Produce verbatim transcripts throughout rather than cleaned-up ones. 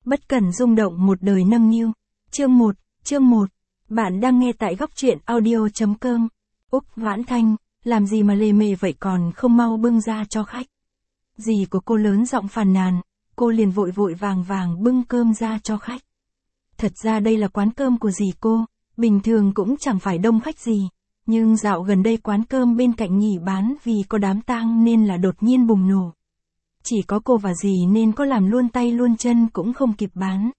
Bất cần rung động một đời nâng niu. Chương một, chương một. Bạn đang nghe tại góc truyện audio.com. Úc Noãn Thanh, làm gì mà lề mề vậy còn không mau bưng ra cho khách. Dì của cô lớn giọng phàn nàn, cô liền vội vội vàng vàng bưng cơm ra cho khách. Thật ra đây là quán cơm của dì cô, bình thường cũng chẳng phải đông khách gì, nhưng dạo gần đây quán cơm bên cạnh nghỉ bán vì có đám tang nên là đột nhiên bùng nổ. Chỉ có cô và dì nên có làm luôn tay luôn chân cũng không kịp bán.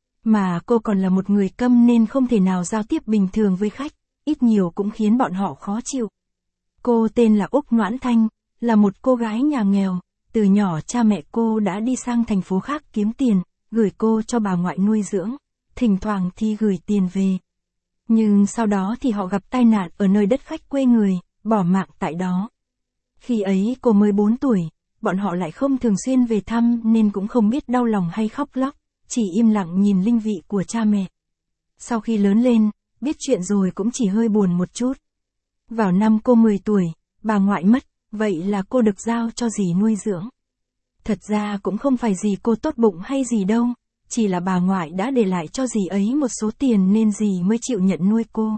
Mà cô còn là một người câm nên không thể nào giao tiếp bình thường với khách, ít nhiều cũng khiến bọn họ khó chịu. Cô tên là Úc Noãn Thanh, là một cô gái nhà nghèo, từ nhỏ cha mẹ cô đã đi sang thành phố khác kiếm tiền, gửi cô cho bà ngoại nuôi dưỡng, thỉnh thoảng thì gửi tiền về. Nhưng sau đó thì họ gặp tai nạn ở nơi đất khách quê người, bỏ mạng tại đó. Khi ấy cô mới bốn tuổi, bọn họ lại không thường xuyên về thăm nên cũng không biết đau lòng hay khóc lóc, chỉ im lặng nhìn linh vị của cha mẹ. Sau khi lớn lên, biết chuyện rồi cũng chỉ hơi buồn một chút. Vào năm cô mười tuổi, bà ngoại mất, vậy là cô được giao cho dì nuôi dưỡng. Thật ra cũng không phải dì cô tốt bụng hay gì đâu, chỉ là bà ngoại đã để lại cho dì ấy một số tiền nên dì mới chịu nhận nuôi cô.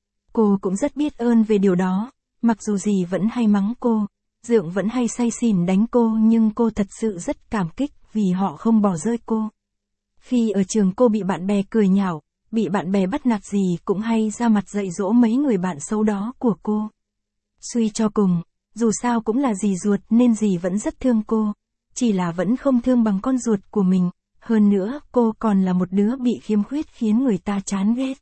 Cô cũng rất biết ơn về điều đó, mặc dù dì vẫn hay mắng cô, dượng vẫn hay say xỉn đánh cô nhưng cô thật sự rất cảm kích vì họ không bỏ rơi cô. Khi ở trường cô bị bạn bè cười nhạo, bị bạn bè bắt nạt dì cũng hay ra mặt dạy dỗ mấy người bạn xấu đó của cô. Suy cho cùng, dù sao cũng là dì ruột nên dì vẫn rất thương cô, chỉ là vẫn không thương bằng con ruột của mình, hơn nữa cô còn là một đứa bị khiếm khuyết khiến người ta chán ghét.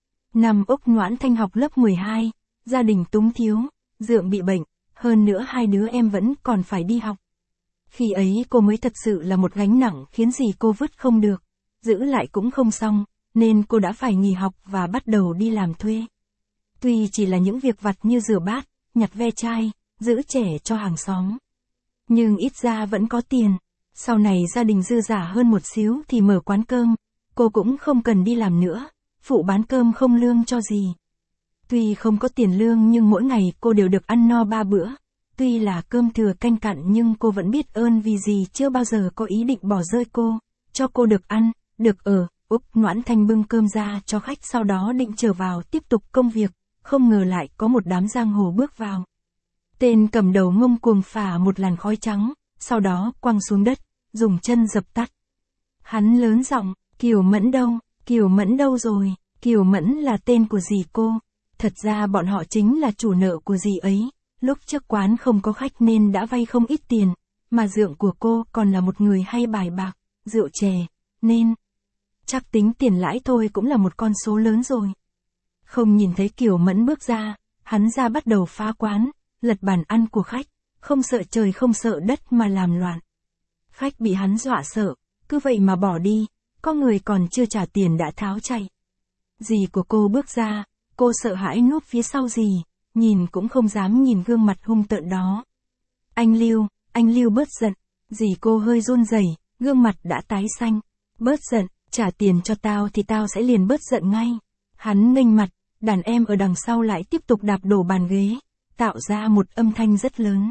Năm Úc Noãn Thanh học lớp mười hai, gia đình túng thiếu, dượng bị bệnh, hơn nữa hai đứa em vẫn còn phải đi học. Khi ấy cô mới thật sự là một gánh nặng khiến dì cô vứt không được, giữ lại cũng không xong, nên cô đã phải nghỉ học và bắt đầu đi làm thuê. Tuy chỉ là những việc vặt như rửa bát, nhặt ve chai, giữ trẻ cho hàng xóm, nhưng ít ra vẫn có tiền. Sau này gia đình dư giả hơn một xíu thì mở quán cơm, cô cũng không cần đi làm nữa, phụ bán cơm không lương cho gì. Tuy không có tiền lương nhưng mỗi ngày cô đều được ăn no ba bữa, tuy là cơm thừa canh cặn nhưng cô vẫn biết ơn vì dì chưa bao giờ có ý định bỏ rơi cô, cho cô được ăn, được ở. Úc Noãn Thanh bưng cơm ra cho khách sau đó định trở vào tiếp tục công việc, không ngờ lại có một đám giang hồ bước vào. Tên cầm đầu ngông cuồng phả một làn khói trắng, sau đó quăng xuống đất, dùng chân dập tắt. Hắn lớn giọng, Kiều Mẫn đâu, Kiều Mẫn đâu rồi, Kiều Mẫn là tên của dì cô. Thật ra bọn họ chính là chủ nợ của dì ấy, lúc trước quán không có khách nên đã vay không ít tiền, mà dượng của cô còn là một người hay bài bạc, rượu chè, nên chắc tính tiền lãi thôi cũng là một con số lớn rồi. Không nhìn thấy Kiều Mẫn bước ra, hắn ra bắt đầu phá quán, lật bàn ăn của khách, không sợ trời không sợ đất mà làm loạn. Khách bị hắn dọa sợ, cứ vậy mà bỏ đi, có người còn chưa trả tiền đã tháo chạy. Dì của cô bước ra, cô sợ hãi núp phía sau dì, nhìn cũng không dám nhìn gương mặt hung tợn đó. Anh Lưu, anh Lưu bớt giận, dì cô hơi run rẩy, gương mặt đã tái xanh. Bớt giận, trả tiền cho tao thì tao sẽ liền bớt giận ngay. Hắn nghênh mặt, đàn em ở đằng sau lại tiếp tục đạp đổ bàn ghế, tạo ra một âm thanh rất lớn.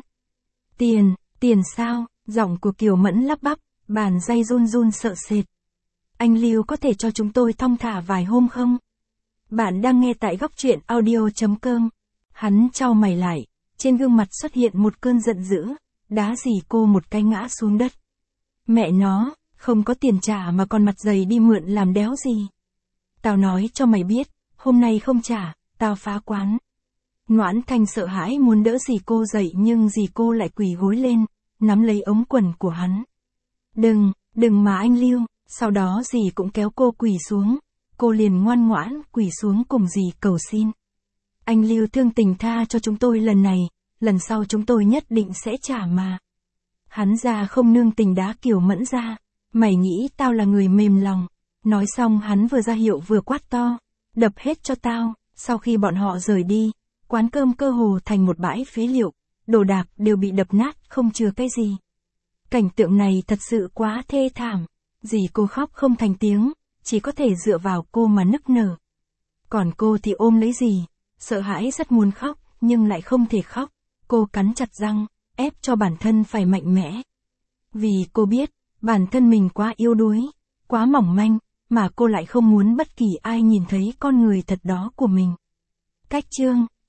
Tiền, tiền sao? Giọng của Kiều Mẫn lắp bắp, bàn tay run run sợ sệt. Anh Lưu có thể cho chúng tôi thong thả vài hôm không? Bạn đang nghe tại góc truyện audio.com. Hắn chau mày lại, trên gương mặt xuất hiện một cơn giận dữ, đá dì cô một cái ngã xuống đất. Mẹ nó, không có tiền trả mà còn mặt dày đi mượn làm đéo gì. Tao nói cho mày biết, hôm nay không trả, tao phá quán. Noãn Thanh sợ hãi muốn đỡ dì cô dậy nhưng dì cô lại quỳ gối lên, nắm lấy ống quần của hắn. Đừng, đừng mà anh Lưu, sau đó dì cũng kéo cô quỳ xuống, cô liền ngoan ngoãn quỳ xuống cùng dì cầu xin. Anh Lưu thương tình tha cho chúng tôi lần này, lần sau chúng tôi nhất định sẽ trả mà. Hắn ra không nương tình đá Kiều Mẫn ra, mày nghĩ tao là người mềm lòng. Nói xong hắn vừa ra hiệu vừa quát to, đập hết cho tao. Sau khi bọn họ rời đi, quán cơm cơ hồ thành một bãi phế liệu, đồ đạc đều bị đập nát không chừa cái gì. Cảnh tượng này thật sự quá thê thảm, dì cô khóc không thành tiếng, chỉ có thể dựa vào cô mà nức nở. Còn cô thì ôm lấy dì, sợ hãi rất muốn khóc, nhưng lại không thể khóc, cô cắn chặt răng, ép cho bản thân phải mạnh mẽ. Vì cô biết, bản thân mình quá yếu đuối, Quá mỏng manh, mà cô lại không muốn bất kỳ ai nhìn thấy con người thật đó của mình. Cách chương